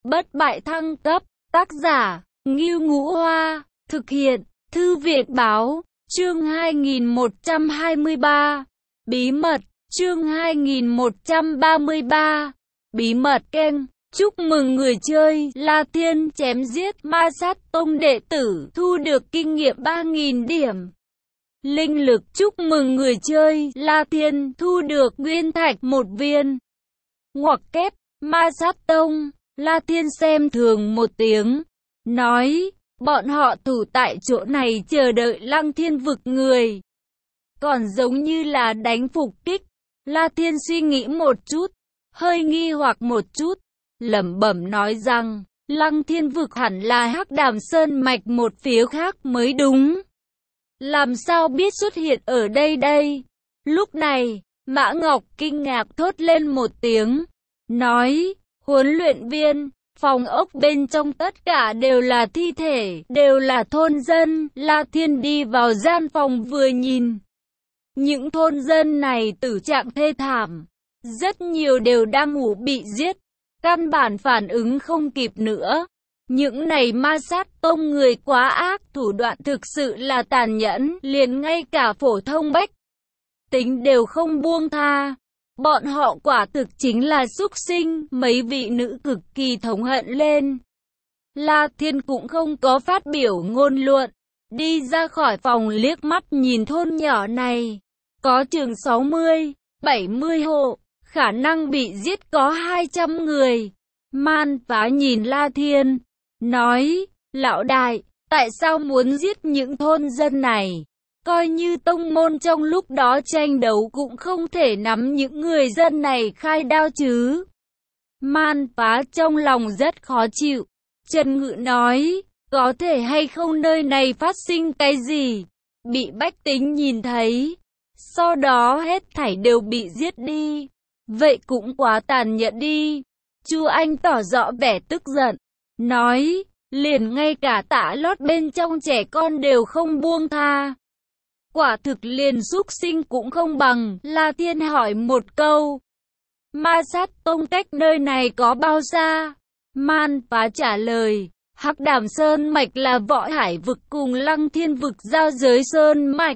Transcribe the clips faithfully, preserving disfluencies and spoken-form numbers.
bất bại thăng cấp, tác giả, Ngưu Ngũ Hoa, thực hiện, Thư viện Báo, chương hai nghìn một trăm hai mươi ba, bí mật, chương hai nghìn một trăm ba mươi ba, bí mật kênh. Chúc mừng người chơi La Thiên chém giết Ma Sát Tông đệ tử, thu được kinh nghiệm ba nghìn điểm. Linh lực. Chúc mừng người chơi La Thiên thu được nguyên thạch một viên. Ngoặc kép, Ma Sát Tông. La Thiên xem thường một tiếng, nói, bọn họ thủ tại chỗ này chờ đợi Lăng Thiên vực người. Còn giống như là đánh phục kích. La Thiên suy nghĩ một chút, hơi nghi hoặc một chút, lẩm bẩm nói rằng, Lăng Thiên vực hẳn là Hắc Đàm Sơn mạch một phía khác mới đúng. Làm sao biết xuất hiện ở đây đây? Lúc này, Mã Ngọc kinh ngạc thốt lên một tiếng, nói, huấn luyện viên, phòng ốc bên trong tất cả đều là thi thể, đều là thôn dân. La Thiên đi vào gian phòng vừa nhìn. Những thôn dân này tử trạng thê thảm, rất nhiều đều đang ngủ bị giết, căn bản phản ứng không kịp nữa. Những này Ma Sát Tông người quá ác, thủ đoạn thực sự là tàn nhẫn, liền ngay cả phổ thông bách tính đều không buông tha. Bọn họ quả thực chính là súc sinh. Mấy vị nữ cực kỳ thống hận lên. La Thiên cũng không có phát biểu ngôn luận, đi ra khỏi phòng liếc mắt nhìn thôn nhỏ này, có chừng sáu mươi, bảy mươi hộ, khả năng bị giết có hai trăm người. Man Phá nhìn La Thiên, nói, lão đại, tại sao muốn giết những thôn dân này? Coi như tông môn trong lúc đó tranh đấu cũng không thể nắm những người dân này khai đao chứ. Man Phá trong lòng rất khó chịu. Trần Ngự nói, có thể hay không nơi này phát sinh cái gì? Bị bách tính nhìn thấy, sau đó hết thảy đều bị giết đi. Vậy cũng quá tàn nhẫn đi. Chu Anh tỏ rõ vẻ tức giận, nói, liền ngay cả tã lót bên trong trẻ con đều không buông tha. Quả thực liền súc sinh cũng không bằng. La Thiên hỏi một câu, Ma Sát Tông cách nơi này có bao xa? Man Phá trả lời, Hắc Đàm Sơn mạch là Võ Hải vực cùng Lăng Thiên vực giao giới sơn mạch.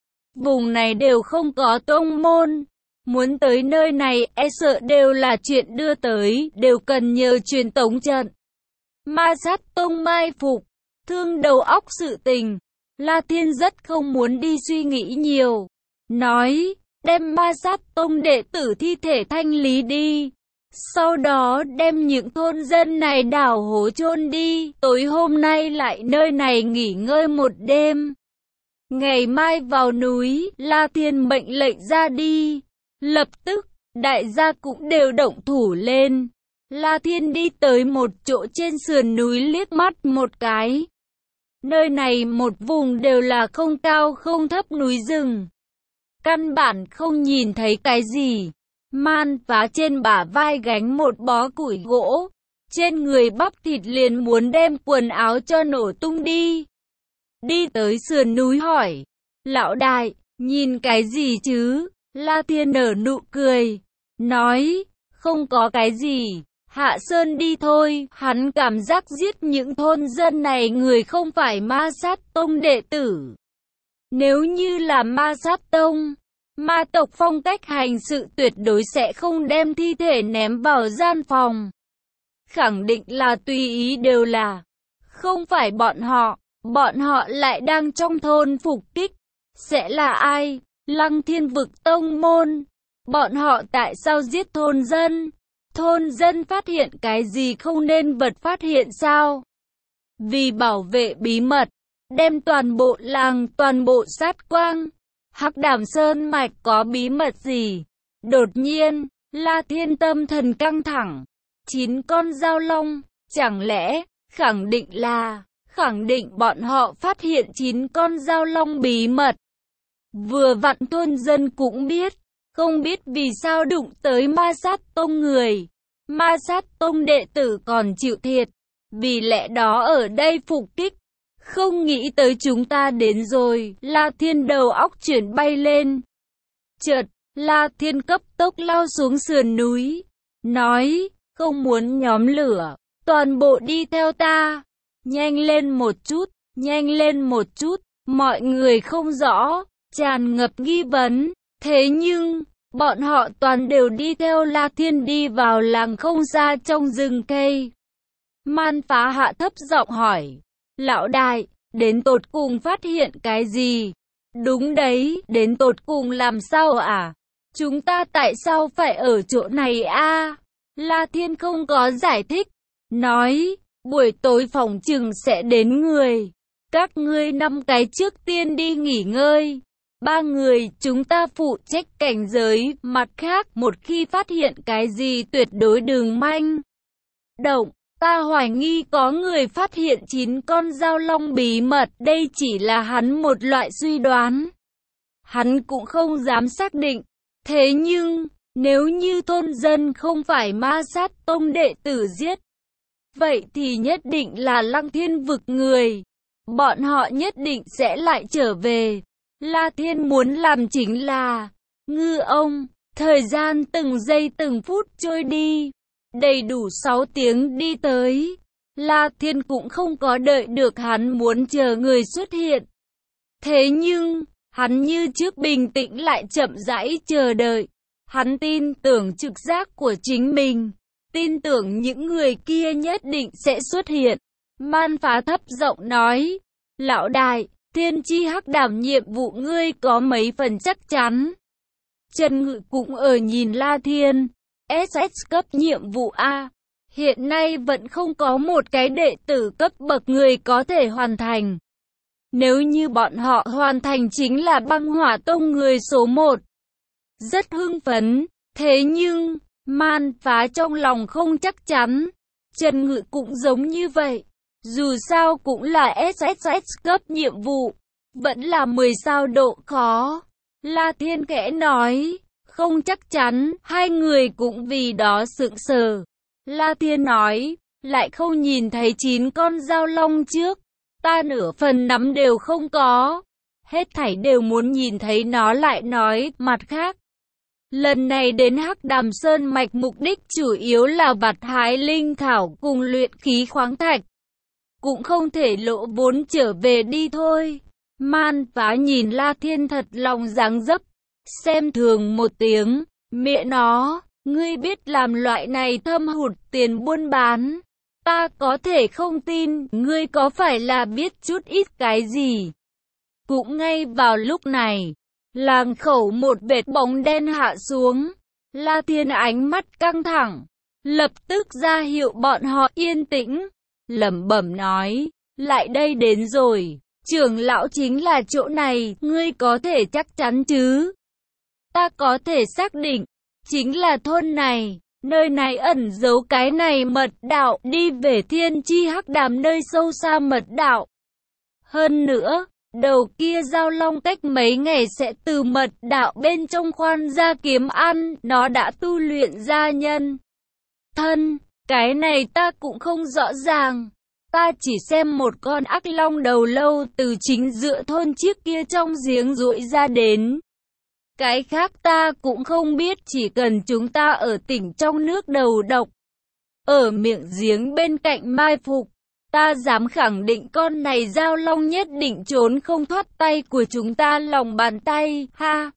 Vùng này đều không có tông môn. Muốn tới nơi này e sợ đều là chuyện đưa tới, đều cần nhờ truyền tống trận. Ma Sát Tông mai phục, thương đầu óc sự tình. La Thiên rất không muốn đi suy nghĩ nhiều, nói, đem Ma Sát Tông đệ tử thi thể thanh lý đi. Sau đó đem những thôn dân này đào hố chôn đi. Tối hôm nay lại nơi này nghỉ ngơi một đêm. Ngày mai vào núi. La Thiên mệnh lệnh ra đi. Lập tức, đại gia cũng đều động thủ lên. La Thiên đi tới một chỗ trên sườn núi liếc mắt một cái. Nơi này một vùng đều là không cao không thấp núi rừng. Căn bản không nhìn thấy cái gì. Man Phá trên bả vai gánh một bó củi gỗ. Trên người bắp thịt liền muốn đem quần áo cho nổ tung đi. Đi tới sườn núi hỏi, lão đại, nhìn cái gì chứ? La Thiên nở nụ cười, nói, không có cái gì, hạ sơn đi thôi. Hắn cảm giác giết những thôn dân này người không phải Ma Sát Tông đệ tử. Nếu như là Ma Sát Tông, ma tộc phong cách hành sự tuyệt đối sẽ không đem thi thể ném vào gian phòng. Khẳng định là tùy ý đều là, không phải bọn họ, bọn họ lại đang trong thôn phục kích. Sẽ là ai? Lăng Thiên vực tông môn. Bọn họ tại sao giết thôn dân? Thôn dân phát hiện cái gì không nên vật phát hiện sao? Vì bảo vệ bí mật, đem toàn bộ làng, toàn bộ sát quang. Hắc Đàm Sơn mạch có bí mật gì? Đột nhiên, La Thiên tâm thần căng thẳng. Chín con dao long, chẳng lẽ, khẳng định là, khẳng định bọn họ phát hiện chín con dao long bí mật. Vừa vặn thôn dân cũng biết, không biết vì sao đụng tới Ma Sát Tông người. Ma Sát Tông đệ tử còn chịu thiệt, vì lẽ đó ở đây phục kích. Không nghĩ tới chúng ta đến rồi. La Thiên đầu óc chuyển bay lên. Chợt, La Thiên cấp tốc lao xuống sườn núi, nói, không muốn nhóm lửa, toàn bộ đi theo ta. Nhanh lên một chút, nhanh lên một chút. Mọi người không rõ, tràn ngập nghi vấn. Thế nhưng, bọn họ toàn đều đi theo La Thiên đi vào làng không xa trong rừng cây. Man Phá hạ thấp giọng hỏi, lão đại, đến tột cùng phát hiện cái gì? Đúng đấy, đến tột cùng làm sao à? Chúng ta tại sao phải ở chỗ này a? La Thiên không có giải thích, nói, buổi tối phòng chừng sẽ đến người. Các ngươi năm cái trước tiên đi nghỉ ngơi. Ba người chúng ta phụ trách cảnh giới, mặt khác một khi phát hiện cái gì tuyệt đối đừng manh động. Ta hoài nghi có người phát hiện chín con dao long bí mật, đây chỉ là hắn một loại suy đoán. Hắn cũng không dám xác định. Thế nhưng, nếu như thôn dân không phải ma sát tông đệ tử giết, vậy thì nhất định là Lăng Thiên vực người. Bọn họ nhất định sẽ lại trở về. La Thiên muốn làm chính là ngư ông. Thời gian từng giây từng phút trôi đi. Đầy đủ sáu tiếng đi tới. La Thiên cũng không có đợi được hắn muốn chờ người xuất hiện. Thế nhưng, hắn như trước bình tĩnh lại chậm rãi chờ đợi. Hắn tin tưởng trực giác của chính mình. Tin tưởng những người kia nhất định sẽ xuất hiện. Man Phá thấp giọng nói, lão đại, Thiên Chi Hắc đảm nhiệm vụ ngươi có mấy phần chắc chắn? Trần Ngự cũng ở nhìn La Thiên. ét ét cấp nhiệm vụ A. Hiện nay vẫn không có một cái đệ tử cấp bậc người có thể hoàn thành. Nếu như bọn họ hoàn thành chính là Băng Hỏa Tông người số một. Rất hưng phấn. Thế nhưng, Man Phá trong lòng không chắc chắn. Trần Ngự cũng giống như vậy. Dù sao cũng là ét ét ét cấp nhiệm vụ. Vẫn là mười sao độ khó. La Thiên khẽ nói. Không chắc chắn, hai người cũng vì đó sững sờ. La Thiên nói, lại không nhìn thấy chín con dao long trước. Ta nửa phần nắm đều không có. Hết thảy đều muốn nhìn thấy nó lại nói, mặt khác. Lần này đến Hắc Đàm Sơn Mạch mục đích chủ yếu là vặt hái linh thảo cùng luyện khí khoáng thạch. Cũng không thể lộ vốn trở về đi thôi. Man Phá nhìn La Thiên thật lòng dáng dấp. Xem thường một tiếng, mẹ nó, ngươi biết làm loại này thâm hụt tiền buôn bán. Ta có thể không tin, ngươi có phải là biết chút ít cái gì. Cũng ngay vào lúc này, làng khẩu một vệt bóng đen hạ xuống. La Thiên ánh mắt căng thẳng, lập tức ra hiệu bọn họ yên tĩnh, lẩm bẩm nói, lại đây đến rồi, trưởng lão chính là chỗ này, ngươi có thể chắc chắn chứ? Ta có thể xác định, chính là thôn này, nơi này ẩn giấu cái này mật đạo, đi về Thiên Chi Hắc Đàm nơi sâu xa mật đạo. Hơn nữa, đầu kia dao long cách mấy ngày sẽ từ mật đạo bên trong khoan ra kiếm ăn, nó đã tu luyện ra nhân thân, cái này ta cũng không rõ ràng. Ta chỉ xem một con ác long đầu lâu từ chính giữa thôn chiếc kia trong giếng duỗi ra đến. Cái khác ta cũng không biết, chỉ cần chúng ta ở tỉnh trong nước đầu độc, ở miệng giếng bên cạnh mai phục, ta dám khẳng định con này dao long nhất định trốn không thoát tay của chúng ta lòng bàn tay, ha.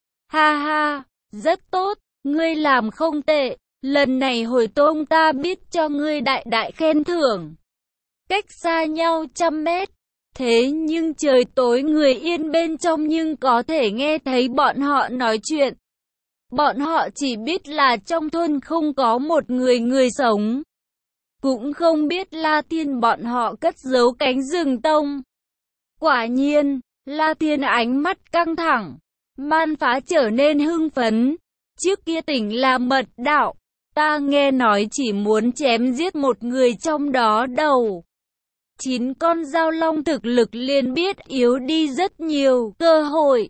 Ha ha, rất tốt, ngươi làm không tệ, lần này hồi tông ta biết cho ngươi đại đại khen thưởng. Cách xa nhau trăm mét. Thế nhưng trời tối người yên bên trong nhưng có thể nghe thấy bọn họ nói chuyện. Bọn họ chỉ biết là trong thôn không có một người người sống. Cũng không biết La Thiên bọn họ cất giấu cánh rừng tông. Quả nhiên, La Thiên ánh mắt căng thẳng. Man Phá trở nên hưng phấn. Trước kia tỉnh là mật đạo. Ta nghe nói chỉ muốn chém giết một người trong đó đầu. Chín con dao long thực lực liền biết yếu đi rất nhiều. Cơ hội.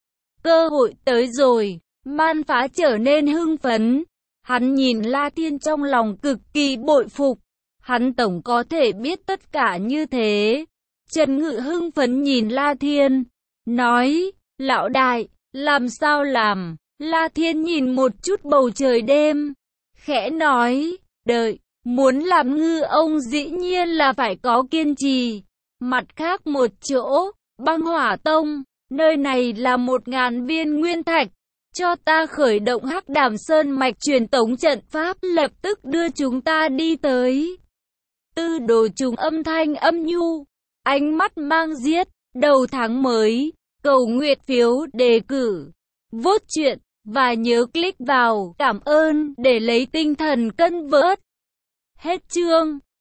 Cơ hội tới rồi. Man Phá trở nên hưng phấn. Hắn nhìn La Thiên trong lòng cực kỳ bội phục. Hắn tổng có thể biết tất cả như thế. Trần Ngự hưng phấn nhìn La Thiên. Nói, lão đại, làm sao làm? La Thiên nhìn một chút bầu trời đêm. Khẽ nói, đợi, Muốn làm ngư ông dĩ nhiên là phải có kiên trì. Mặt khác một chỗ, Băng Hỏa Tông, nơi này là một ngàn viên nguyên thạch. Cho ta khởi động Hắc Đàm Sơn mạch truyền tống trận pháp, lập tức đưa chúng ta đi tới. Tư Đồ Trùng âm thanh âm nhu, ánh mắt mang giết, đầu tháng mới, cầu nguyện phiếu đề cử, vote chuyện, và nhớ click vào cảm ơn để lấy tinh thần cân vớt. Hết chương.